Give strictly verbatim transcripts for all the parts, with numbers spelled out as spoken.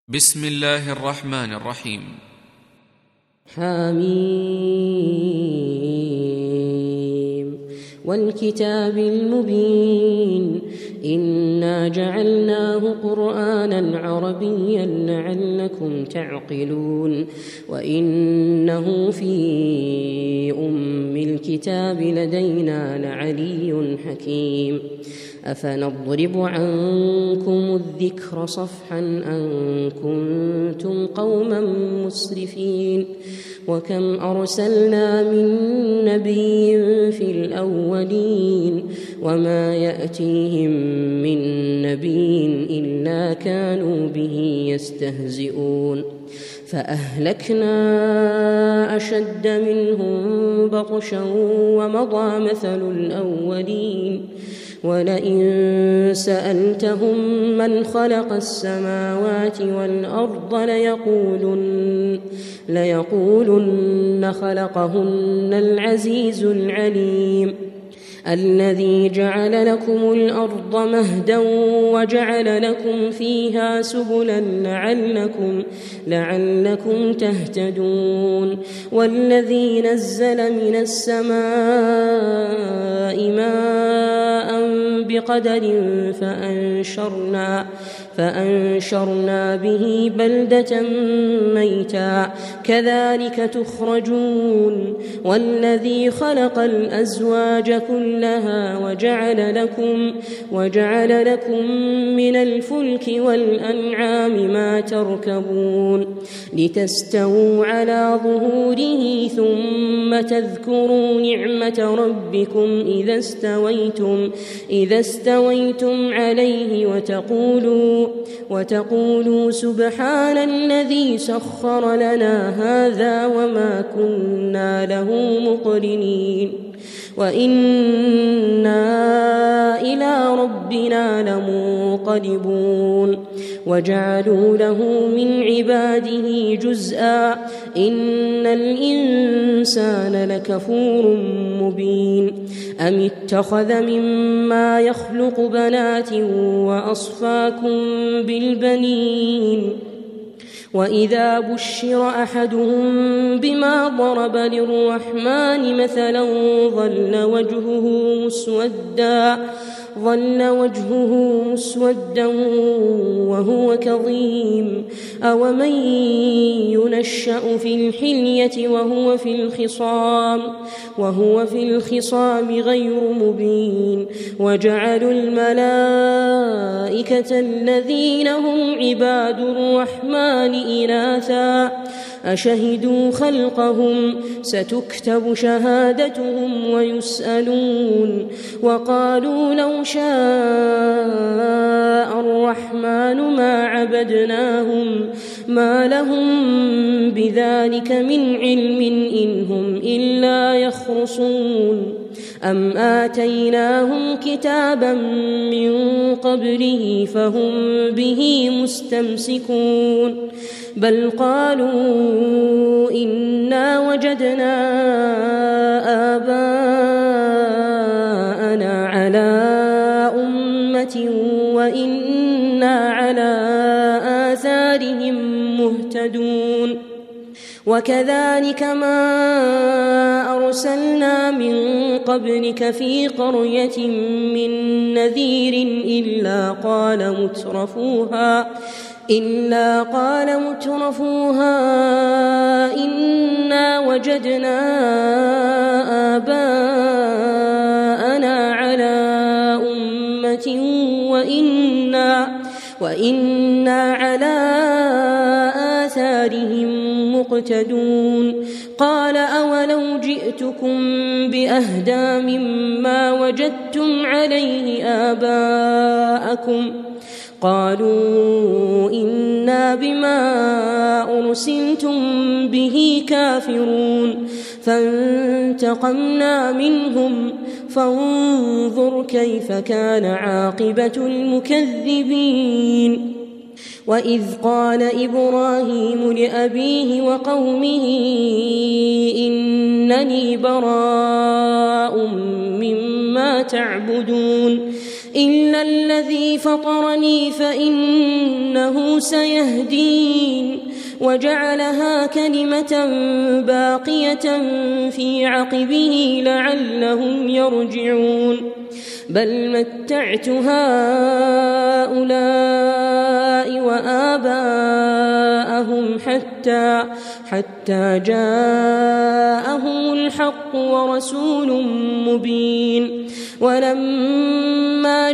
بسم الله الرحمن الرحيم. حميم والكتاب المبين إنا جعلناه قرآنا عربيا لعلكم تعقلون وإنه في أم الكتاب لدينا لعلي حكيم أفنضرب عنكم الذكر صفحا أن كنتم قوما مسرفين وكم أرسلنا من نبي في الأولين وما يأتيهم من نبي إلا كانوا به يستهزئون فأهلكنا أشد منهم بطشا ومضى مثل الأولين ولئن سألتهم من خلق السماوات والأرض ليقولن, ليقولن خلقهن العزيز العليم الذي جعل لكم الأرض مهدا وجعل لكم فيها سبلا لعلكم, لعلكم تهتدون والذي نزل من السماء ماء بقدر فأنشرنا, فأنشرنا به بلدة ميتا كذلك تخرجون والذي خلق الأزواج كلها وجعل لكم, وجعل لكم من الفلك والأنعام ما تركبون لتستووا على ظهوره ثم تذكروا نعمة ربكم إذا استويتم, إذا استويتم عليه وتقولوا, وتقولوا سبحان الذي سخر لنا هذا وما كنا له مقرنين وإنا إلى ربنا لمنقلبون وجعلوا له من عباده جزءا إن الإنسان لكفور مبين أم اتخذ مما يخلق بنات وأصفاكم بالبنين وإذا بشر أحدهم بما ضرب للرحمن مثلا ظل وجهه مسودا ظل وجهه مسودا وهو كظيم أومن ينشأ في الحلية وهو في الخصام وهو في الخصام غير مبين وجعلوا الملائكة الذين هم عباد الرحمن إناثا أشهدوا خلقهم ستكتب شهادتهم ويسألون وقالوا لو شاء الرحمن ما عبدناهم ما لهم بذلك من علم إن هم إلا يخرصون أم آتيناهم كتابا من قبله فهم به مستمسكون بل قالوا إنا وجدنا آباءنا على أمة وإنا على آثارهم مهتدون وكذلك ما أرسلنا من قبلك في قرية من نذير إلا قال مترفوها إلا قال مترفوها إنا وجدنا آباءنا على أمة وإنا, وإنا على آثارهم مقتدون قال أولو جئتكم بأهدى مما وجدتم عليه آباءكم قالوا إنا بما أرسلتم به كافرون فانتقمنا منهم فانظر كيف كان عاقبة المكذبين وإذ قال إبراهيم لأبيه وقومه إنني براء مما تعبدون إلا الذي فطرني فإنه سيهدين وجعلها كلمة باقية في عقبه لعلهم يرجعون بل متعت هؤلاء وآباءهم حتى حتى جاءهم الحق ورسول مبين ولما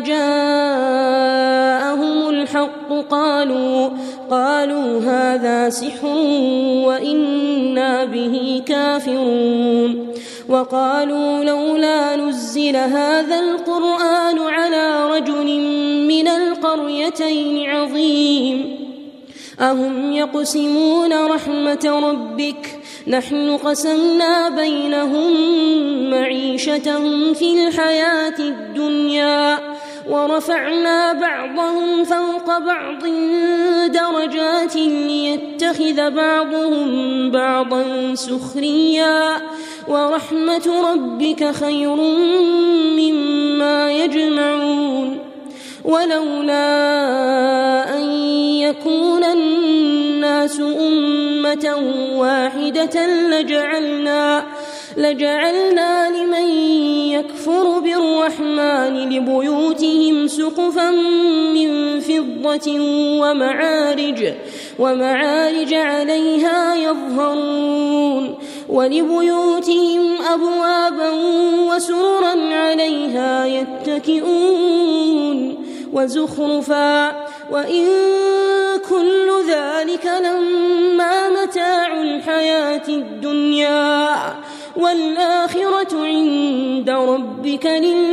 جاءهم الحق قالوا قالوا هذا سحر وإنا به كافرون وقالوا لولا نزل هذا القرآن على رجل من القريتين عظيم أهم يقسمون رحمة ربك نحن قسمنا بينهم معيشتهم في الحياة الدنيا ورفعنا بعضهم فوق بعض درجات ليتخذ بعضهم بعضا سخريا ورحمة ربك خير مما يجمعون ولولا أن يكون الناس أمة واحدة لجعلنا لجعلنا لمن يكفر بالرحمن لبيوتهم سقفا من فضة ومعارج ومعارج عليها يظهرون ولبيوتهم أبوابا وسررا عليها يتكئون وزخرفا وإن كل ذلك لما متاع الحياة الدنيا والآخرة عند ربك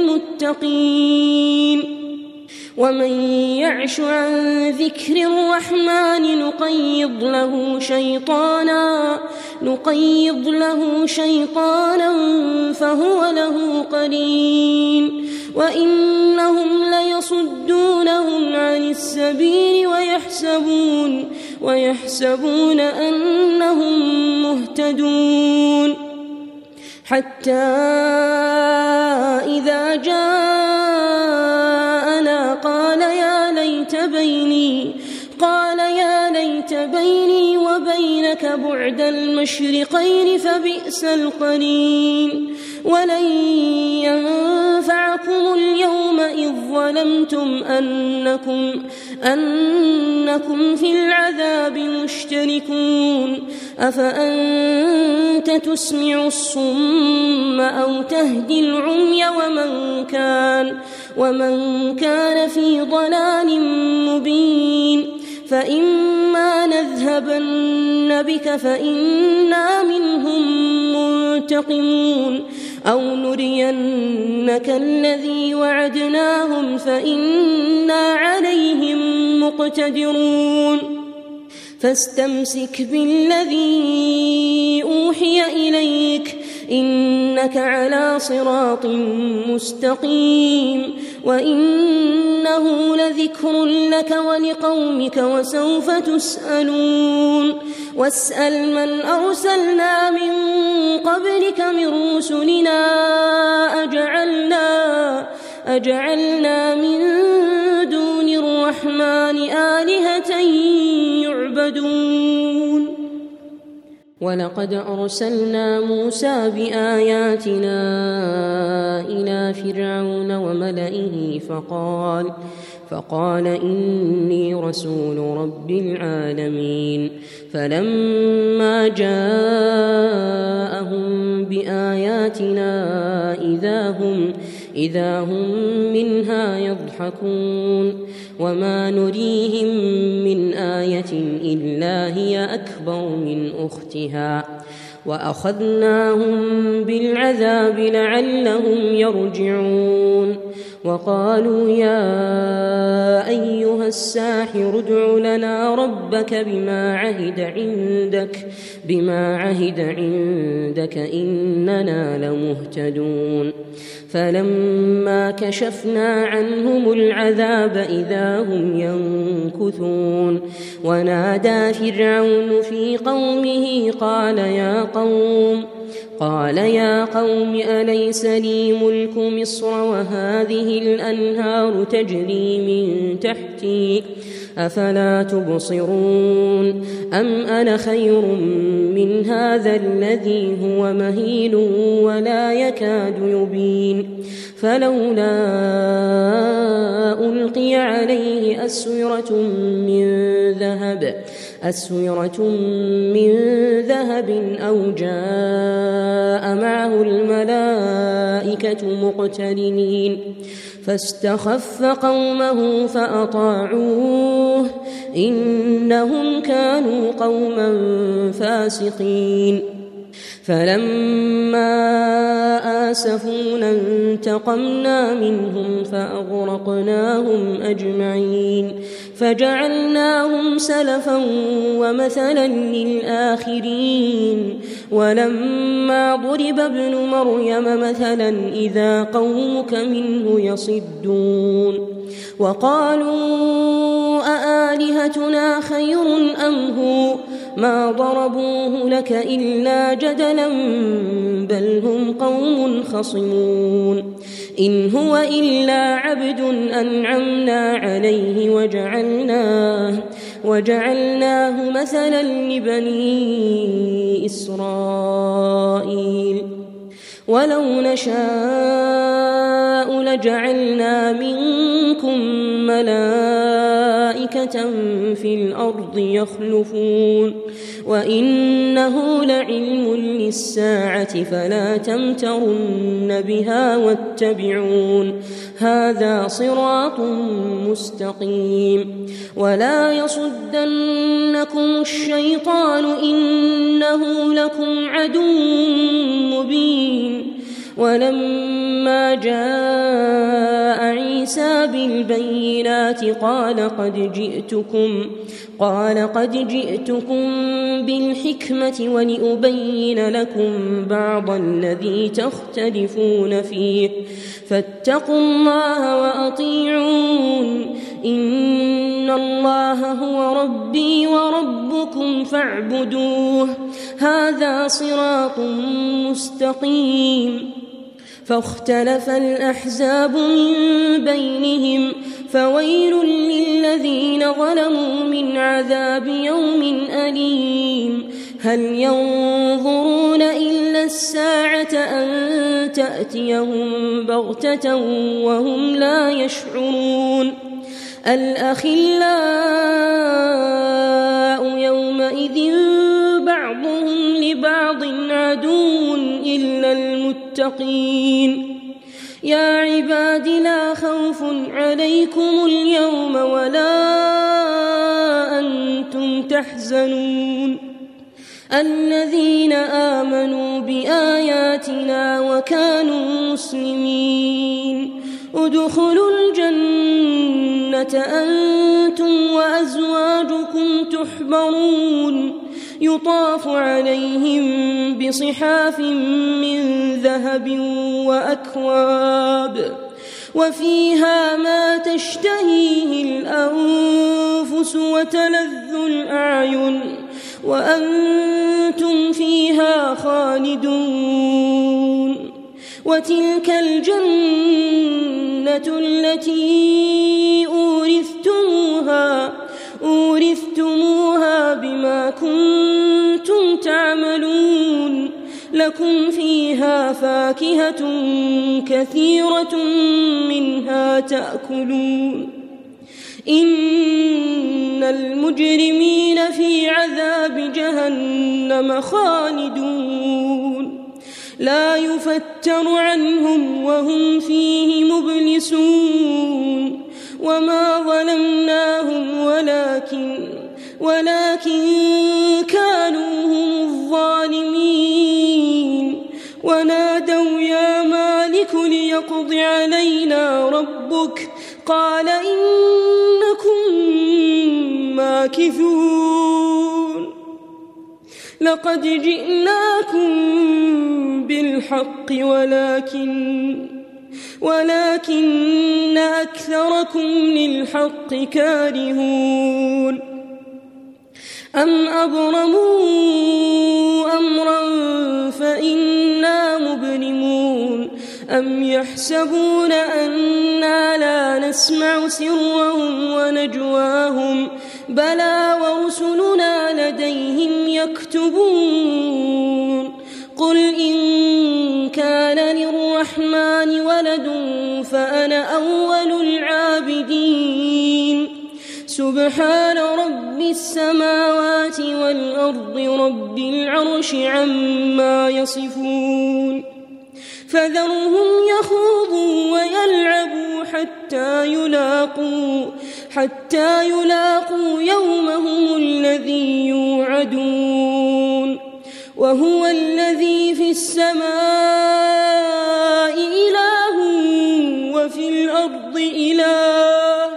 للمتقين ومن يعش عن ذكر الرحمن نقيض له شيطانا نقيض له شيطانا فهو له قرين وإنهم ليصدونهم عن السبيل ويحسبون ويحسبون أنهم مهتدون حتى إذا جاءنا قال يا ليت بيني قال يا ليت بيني وبينك بعد المشرقين فبئس القرين ولن ينفعكم اليوم إذ ظلمتم أنكم أنكم في العذاب مشتركون أفأنت تسمع الصم أو تهدي العمي ومن كان ومن كان في ضلال مبين فإما نذهبن بك فإنا منهم منتقمون أو نرينك الذي وعدناهم فإنا عليهم مقتدرون فاستمسك بالذي أوحي إليك إنك على صراط مستقيم وإنه لذكر لك ولقومك وسوف تسألون واسأل من أرسلنا من قبلك من رسلنا أجعلنا, أجعلنا من دون الرحمن آلهة يعبدون ولقد أرسلنا موسى بآياتنا إلى فرعون وملئه فقال فقال إني رسول رب العالمين فلما جاءهم بآياتنا إذا هم إذا هم منها يضحكون وما نريهم من آية إلا هي أكبر من أختها وأخذناهم بالعذاب لعلهم يرجعون وقالوا يا أيها الساحر ادع لنا ربك بما عهد عندك بما عهد عندك إننا لمهتدون فلما كشفنا عنهم العذاب إذا هم ينكثون ونادى فرعون في قومه قال يا قوم قال يا قوم أليس لي ملك مصر وهذه الأنهار تجري من تحتي أفلا تبصرون أم أنا خير من هذا الذي هو مهين ولا يكاد يبين فلولا ألقي عليه أسورة من ذهب أسورة من ذهب أو جاء معه الملائكة مقترنين فاستخف قومه فأطاعوه إنهم كانوا قوما فاسقين فلما آسفونا انتقمنا منهم فأغرقناهم أجمعين فجعلناهم سلفا ومثلا للآخرين ولما ضرب ابن مريم مثلا إذا قومك منه يصدون وقالوا أآلهتنا خير أم هو ما ضربوه لك إلا جدلا بل هم قوم خصمون إن هو إلا عبد أنعمنا عليه وجعلناه, وجعلناه مثلا لبني إسرائيل ولو نشاء لجعلنا منكم ملائكة في الأرض يخلفون وإنه لعلم للساعة فلا تمترن بها واتبعون هذا صراط مستقيم ولا يصدنكم الشيطان إنه لكم عدو مبين ولما جاء عيسى بالبينات قال قد جئتكم قال قد جئتكم بالحكمة ولأبين لكم بعض الذي تختلفون فيه فاتقوا الله وأطيعون إن الله هو ربي وربكم فاعبدوه هذا صراط مستقيم فاختلف الأحزاب من بينهم فويل للذين ظلموا من عذاب يوم أليم هل ينظرون إلا الساعة أن تأتيهم بغتة وهم لا يشعرون الأخلاء يومئذ بعضهم لبعض عدو إلا المتقين يا عباد لا خوف عليكم اليوم ولا أنتم تحزنون الذين آمنوا بآياتنا وكانوا مسلمين ادخلوا الجنة أنتم وأزواجكم تحبرون يطاف عليهم بصحاف من ذهب وأكواب وفيها ما تشتهيه الأنفس وتلذ الأعين وأنتم فيها خالدون وتلك الجنة التي أورثتموها أورثتموها بما كنتم تعملون لكم فيها فاكهة كثيرة منها تأكلون إن المجرمين في عذاب جهنم خالدون لا يفتر عنهم وهم فيه مبلسون وما ظلمناهم ولكن ولكن كانوا هم الظالمين ونادوا يا مالك ليقض علينا ربك قال إنكم ماكثون لقد جئناكم بالحق ولكن ولكن أكثركم للحق كارهون أم أبرموا أمرا إنا مبرمون أم يحسبون أنا لا نسمع سرهم ونجواهم بلى ورسلنا لديهم يكتبون قل إن كان للرحمن ولد فأنا أول العابدين سبحان رب السماوات والأرض رب العرش عما يصفون فذرهم يخوضوا ويلعبوا حتى يلاقوا حتى يلاقوا يومهم الذي يوعدون وهو الذي في السماء إله وفي الأرض إله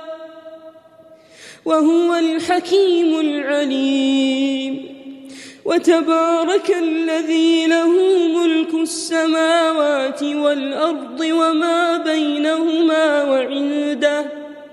وهو الحكيم العليم وتبارك الذي له ملك السماوات والأرض وما بينهما وعنده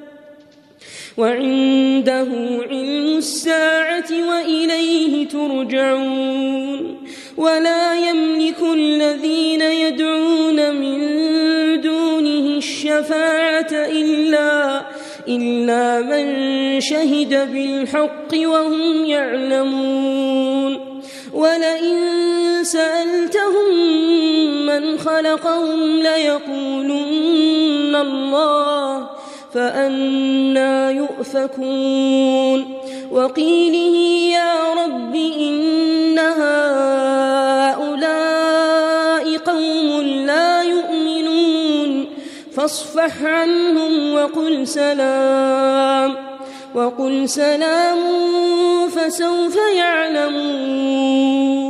وعنده علم الساعة وإليه ترجعون ولا يملك الذين يدعون من دونه الشفاعة إلا إلا من شهد بالحق وهم يعلمون ولئن سألتهم من خلقهم ليقولن الله فأنى يؤفكون وقيله يا رب إن هؤلاء قوم لا يؤمنون فاصفح عنهم وقل سلام وقل سلام فسوف يعلمون